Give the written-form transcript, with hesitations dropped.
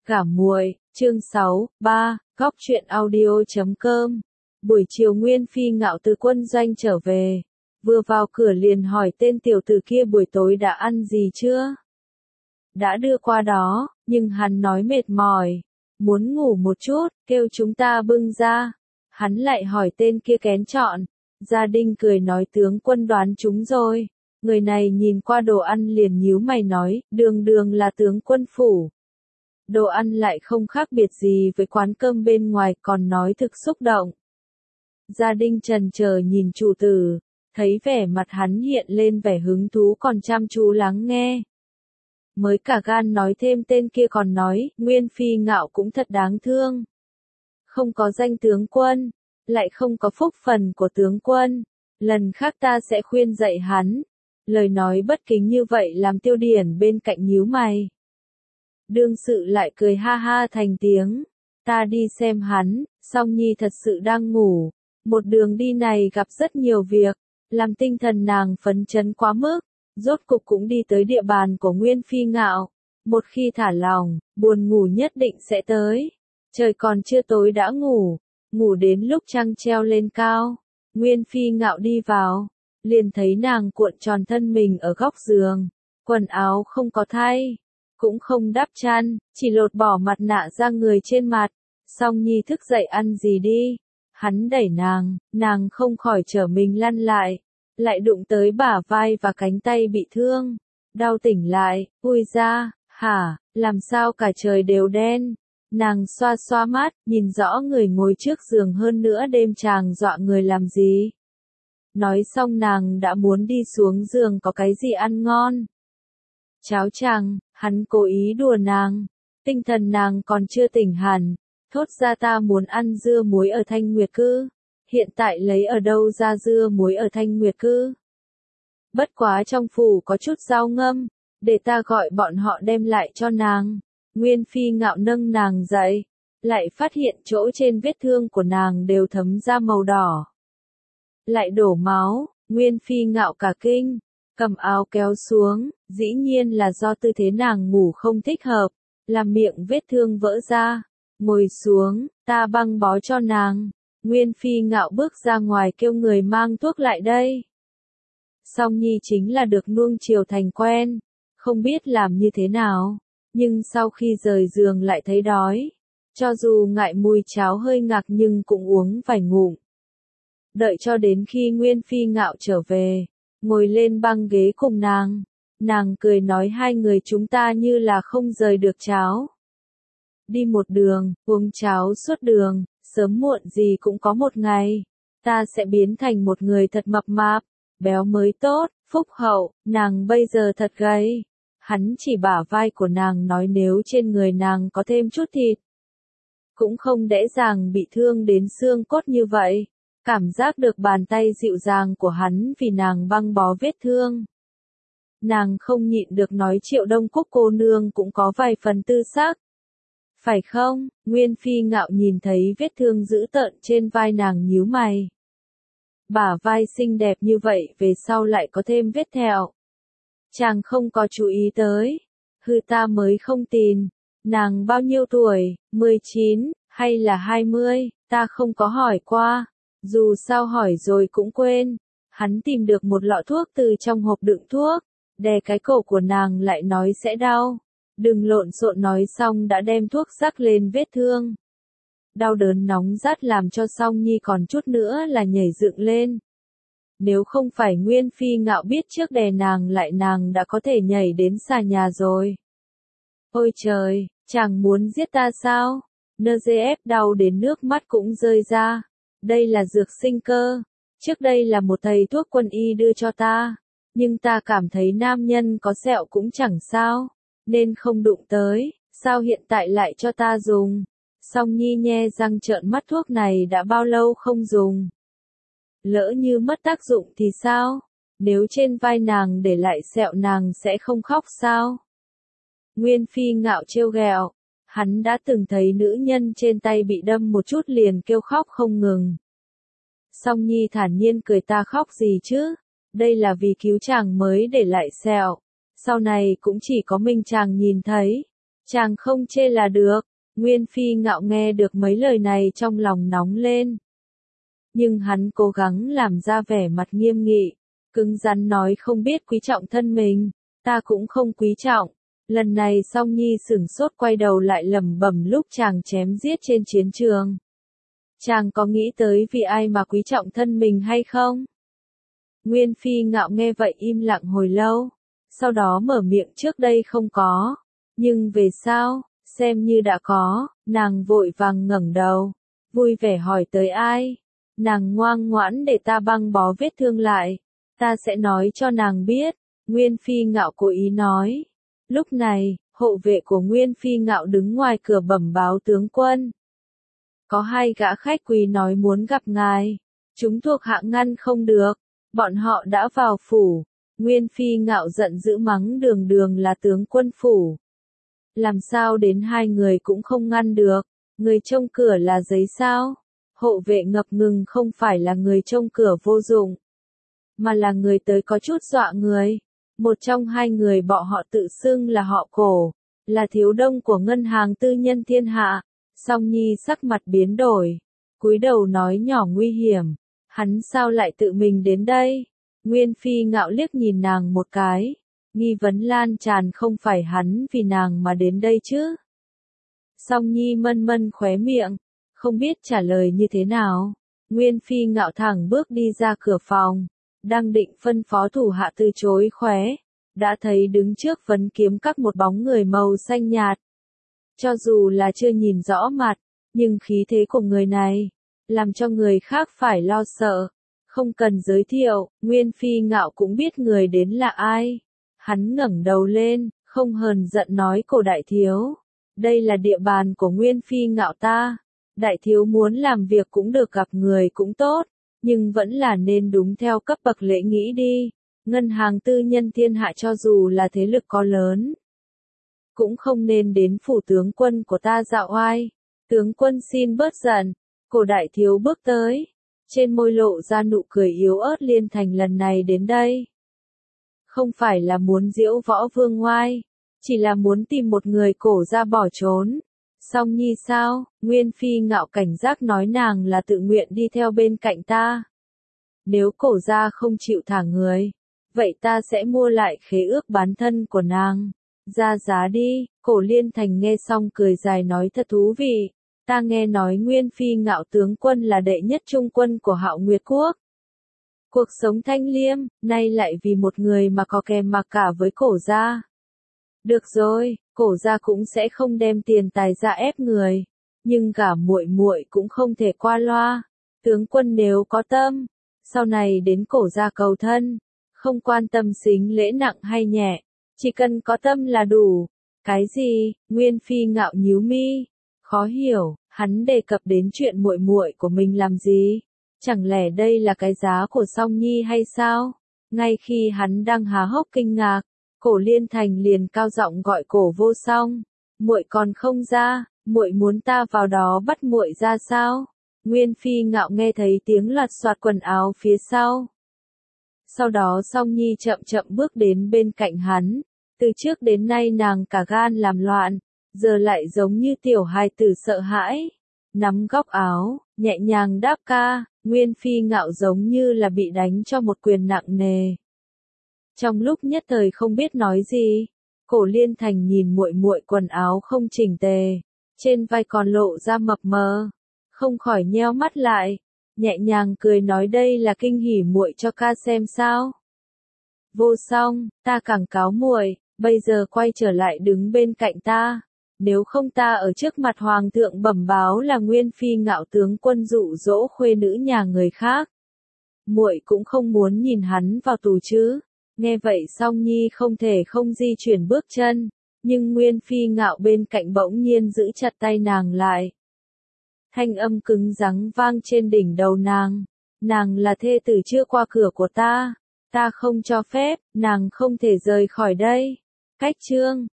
Cả muội, chương 6, 3, góc truyện audio.com. Buổi chiều Nguyên Phi Ngạo từ quân doanh trở về, vừa vào cửa liền hỏi tên tiểu tử kia buổi tối đã ăn gì chưa? Đã đưa qua đó, nhưng hắn nói mệt mỏi, muốn ngủ một chút, kêu chúng ta bưng ra. Hắn lại hỏi tên kia kén chọn. Gia Đình cười nói tướng quân đoán chúng rồi. Người này nhìn qua đồ ăn liền nhíu mày nói, đường là tướng quân phủ. Đồ ăn lại không khác biệt gì với quán cơm bên ngoài, còn nói thực xúc động. Gia Đình chần chờ nhìn chủ tử, thấy vẻ mặt hắn hiện lên vẻ hứng thú còn chăm chú lắng nghe. Mới cả gan nói thêm tên kia còn nói, Nguyên Phi Ngạo cũng thật đáng thương. Không có danh tướng quân, lại không có phúc phần của tướng quân. Lần khác ta sẽ khuyên dạy hắn. Lời nói bất kính như vậy làm Tiêu Điển bên cạnh nhíu mày. Đương sự lại cười ha ha thành tiếng. Ta đi xem hắn, Song Nhi thật sự đang ngủ. Một đường đi này gặp rất nhiều việc, làm tinh thần nàng phấn chấn quá mức. Rốt cục cũng đi tới địa bàn của Nguyên Phi Ngạo. Một khi thả lòng, buồn ngủ nhất định sẽ tới. Trời còn chưa tối đã ngủ, ngủ đến lúc trăng treo lên cao. Nguyên Phi Ngạo đi vào, liền thấy nàng cuộn tròn thân mình ở góc giường, quần áo không có thay, cũng không đắp chăn, chỉ lột bỏ mặt nạ ra người trên mặt. Song Nhi thức dậy ăn gì đi. Hắn đẩy nàng không khỏi trở mình lăn lại đụng tới bả vai và cánh tay bị thương. Đau tỉnh lại, ui ra, hả, làm sao cả trời đều đen. Nàng xoa xoa mắt, nhìn rõ người ngồi trước giường hơn nữa đêm chàng dọa người làm gì. Nói xong nàng đã muốn đi xuống giường có cái gì ăn ngon. Cháo chàng, hắn cố ý đùa nàng. Tinh thần nàng còn chưa tỉnh hẳn. Thốt ra ta muốn ăn dưa muối ở Thanh Nguyệt Cư. Hiện tại lấy ở đâu ra dưa muối ở Thanh Nguyệt Cư? Bất quá trong phủ có chút rau ngâm, để ta gọi bọn họ đem lại cho nàng. Nguyên Phi Ngạo nâng nàng dậy, lại phát hiện chỗ trên vết thương của nàng đều thấm ra màu đỏ. Lại đổ máu, Nguyên Phi Ngạo cả kinh, cầm áo kéo xuống, dĩ nhiên là do tư thế nàng ngủ không thích hợp, làm miệng vết thương vỡ ra. Ngồi xuống, ta băng bó cho nàng. Nguyên Phi Ngạo bước ra ngoài kêu người mang thuốc lại đây. Song Nhi chính là được nuông chiều thành quen, không biết làm như thế nào, nhưng sau khi rời giường lại thấy đói. Cho dù ngại mùi cháo hơi ngạc nhưng cũng uống vài ngụm. Đợi cho đến khi Nguyên Phi Ngạo trở về, ngồi lên băng ghế cùng nàng cười nói hai người chúng ta như là không rời được cháo. Đi một đường, uống cháo suốt đường, sớm muộn gì cũng có một ngày, ta sẽ biến thành một người thật mập mạp, béo mới tốt, phúc hậu. Nàng bây giờ thật gầy. Hắn chỉ bả vai của nàng nói nếu trên người nàng có thêm chút thịt, cũng không dễ dàng bị thương đến xương cốt như vậy. Cảm giác được bàn tay dịu dàng của hắn vì nàng băng bó vết thương. Nàng không nhịn được nói Triệu Đông Cúc cô nương cũng có vài phần tư sắc. Phải không? Nguyên Phi Ngạo nhìn thấy vết thương dữ tợn trên vai nàng nhíu mày. Bả vai xinh đẹp như vậy về sau lại có thêm vết thẹo. Chàng không có chú ý tới. Hư ta mới không tin. Nàng bao nhiêu tuổi, 19, hay là 20, ta không có hỏi qua. Dù sao hỏi rồi cũng quên. Hắn tìm được một lọ thuốc từ trong hộp đựng thuốc. Đè cái cổ của nàng lại nói sẽ đau. Đừng lộn xộn nói xong đã đem thuốc rắc lên vết thương. Đau đớn nóng rát làm cho Song Nhi còn chút nữa là nhảy dựng lên. Nếu không phải Nguyên Phi Ngạo biết trước đè nàng lại nàng đã có thể nhảy đến xà nhà rồi. Ôi trời, chàng muốn giết ta sao? NGF đau đến nước mắt cũng rơi ra. Đây là dược sinh cơ. Trước đây là một thầy thuốc quân y đưa cho ta. Nhưng ta cảm thấy nam nhân có sẹo cũng chẳng sao. Nên không đụng tới, sao hiện tại lại cho ta dùng? Song Nhi nhe răng trợn mắt thuốc này đã bao lâu không dùng? Lỡ như mất tác dụng thì sao? Nếu trên vai nàng để lại sẹo nàng sẽ không khóc sao? Nguyên Phi Ngạo trêu ghẹo, hắn đã từng thấy nữ nhân trên tay bị đâm một chút liền kêu khóc không ngừng. Song Nhi thản nhiên cười ta khóc gì chứ? Đây là vì cứu chàng mới để lại sẹo. Sau này cũng chỉ có mình chàng nhìn thấy. Chàng không chê là được. Nguyên Phi Ngạo nghe được mấy lời này trong lòng nóng lên. Nhưng hắn cố gắng làm ra vẻ mặt nghiêm nghị, cứng rắn nói không biết quý trọng thân mình, ta cũng không quý trọng. Lần này Song Nhi sửng sốt quay đầu lại lẩm bẩm lúc chàng chém giết trên chiến trường. Chàng có nghĩ tới vì ai mà quý trọng thân mình hay không? Nguyên Phi Ngạo nghe vậy im lặng hồi lâu, sau đó mở miệng trước đây không có, nhưng về sau, xem như đã có, nàng vội vàng ngẩng đầu, vui vẻ hỏi tới ai? Nàng ngoan ngoãn để ta băng bó vết thương lại, ta sẽ nói cho nàng biết, Nguyên Phi Ngạo cố ý nói. Lúc này, hộ vệ của Nguyên Phi Ngạo đứng ngoài cửa bẩm báo tướng quân. Có hai gã khách quý nói muốn gặp ngài, chúng thuộc hạ ngăn không được, bọn họ đã vào phủ. Nguyên Phi Ngạo giận dữ mắng Đường Đường là tướng quân phủ. Làm sao đến hai người cũng không ngăn được, người trông cửa là giấy sao? Hộ vệ ngập ngừng không phải là người trông cửa vô dụng, mà là người tới có chút dọa người. Một trong hai người bọn họ tự xưng là họ Cổ, là thiếu đông của ngân hàng tư nhân thiên hạ. Song Nhi sắc mặt biến đổi, cúi đầu nói nhỏ nguy hiểm, hắn sao lại tự mình đến đây? Nguyên Phi Ngạo liếc nhìn nàng một cái, nghi vấn lan tràn không phải hắn vì nàng mà đến đây chứ. Song Nhi mân mân khóe miệng, không biết trả lời như thế nào. Nguyên Phi Ngạo thẳng bước đi ra cửa phòng, đang định phân phó thủ hạ từ chối khóe, đã thấy đứng trước vấn kiếm các một bóng người màu xanh nhạt. Cho dù là chưa nhìn rõ mặt, nhưng khí thế của người này, làm cho người khác phải lo sợ. Không cần giới thiệu, Nguyên Phi Ngạo cũng biết người đến là ai. Hắn ngẩng đầu lên, không hờn giận nói Cổ đại thiếu. Đây là địa bàn của Nguyên Phi Ngạo ta. Đại thiếu muốn làm việc cũng được gặp người cũng tốt, nhưng vẫn là nên đúng theo cấp bậc lễ nghĩ đi. Ngân hàng tư nhân thiên hạ cho dù là thế lực có lớn, cũng không nên đến phủ tướng quân của ta dạo oai. Tướng quân xin bớt giận. Cổ đại thiếu bước tới, trên môi lộ ra nụ cười yếu ớt. Liên Thành lần này đến đây, không phải là muốn diễu võ vương oai, chỉ là muốn tìm một người Cổ gia bỏ trốn. Song Nhi sao? Nguyên Phi Ngạo cảnh giác nói nàng là tự nguyện đi theo bên cạnh ta. Nếu Cổ gia không chịu thả người, vậy ta sẽ mua lại khế ước bán thân của nàng. Ra giá đi. Cổ Liên Thành nghe xong cười dài nói thật thú vị. Ta nghe nói Nguyên Phi Ngạo tướng quân là đệ nhất trung quân của Hạo Nguyệt Quốc. Cuộc sống thanh liêm, nay lại vì một người mà có kèm mặc cả với Cổ gia. Được rồi, Cổ gia cũng sẽ không đem tiền tài ra ép người, nhưng cả muội muội cũng không thể qua loa. Tướng quân nếu có tâm, sau này đến Cổ gia cầu thân, không quan tâm sính lễ nặng hay nhẹ, chỉ cần có tâm là đủ. Cái gì? Nguyên Phi Ngạo nhíu mi, khó hiểu, hắn đề cập đến chuyện muội muội của mình làm gì? Chẳng lẽ đây là cái giá của Song Nhi hay sao? Ngay khi hắn đang há hốc kinh ngạc, Cổ Liên Thành liền cao giọng gọi Cổ Vô Song, muội còn không ra, muội muốn ta vào đó bắt muội ra sao? Nguyên Phi Ngạo nghe thấy tiếng lật soạt quần áo phía sau. Sau đó Song Nhi chậm chậm bước đến bên cạnh hắn, từ trước đến nay nàng cả gan làm loạn, giờ lại giống như tiểu hài tử sợ hãi, nắm góc áo, nhẹ nhàng đáp ca. Nguyên Phi Ngạo giống như là bị đánh cho một quyền nặng nề. Trong lúc nhất thời không biết nói gì, Cổ Liên Thành nhìn muội muội quần áo không chỉnh tề, trên vai còn lộ ra mập mờ, không khỏi nheo mắt lại, nhẹ nhàng cười nói đây là kinh hỉ muội cho ca xem sao. Vô Song, ta cẳng cáo muội, bây giờ quay trở lại đứng bên cạnh ta. Nếu không ta ở trước mặt hoàng thượng bẩm báo là Nguyên Phi Ngạo tướng quân dụ dỗ khuê nữ nhà người khác. Muội cũng không muốn nhìn hắn vào tù chứ. Nghe vậy Song Nhi không thể không di chuyển bước chân, nhưng Nguyên Phi Ngạo bên cạnh bỗng nhiên giữ chặt tay nàng lại. Thanh âm cứng rắn vang trên đỉnh đầu nàng. Nàng là thê tử chưa qua cửa của ta. Ta không cho phép, nàng không thể rời khỏi đây. Cách chương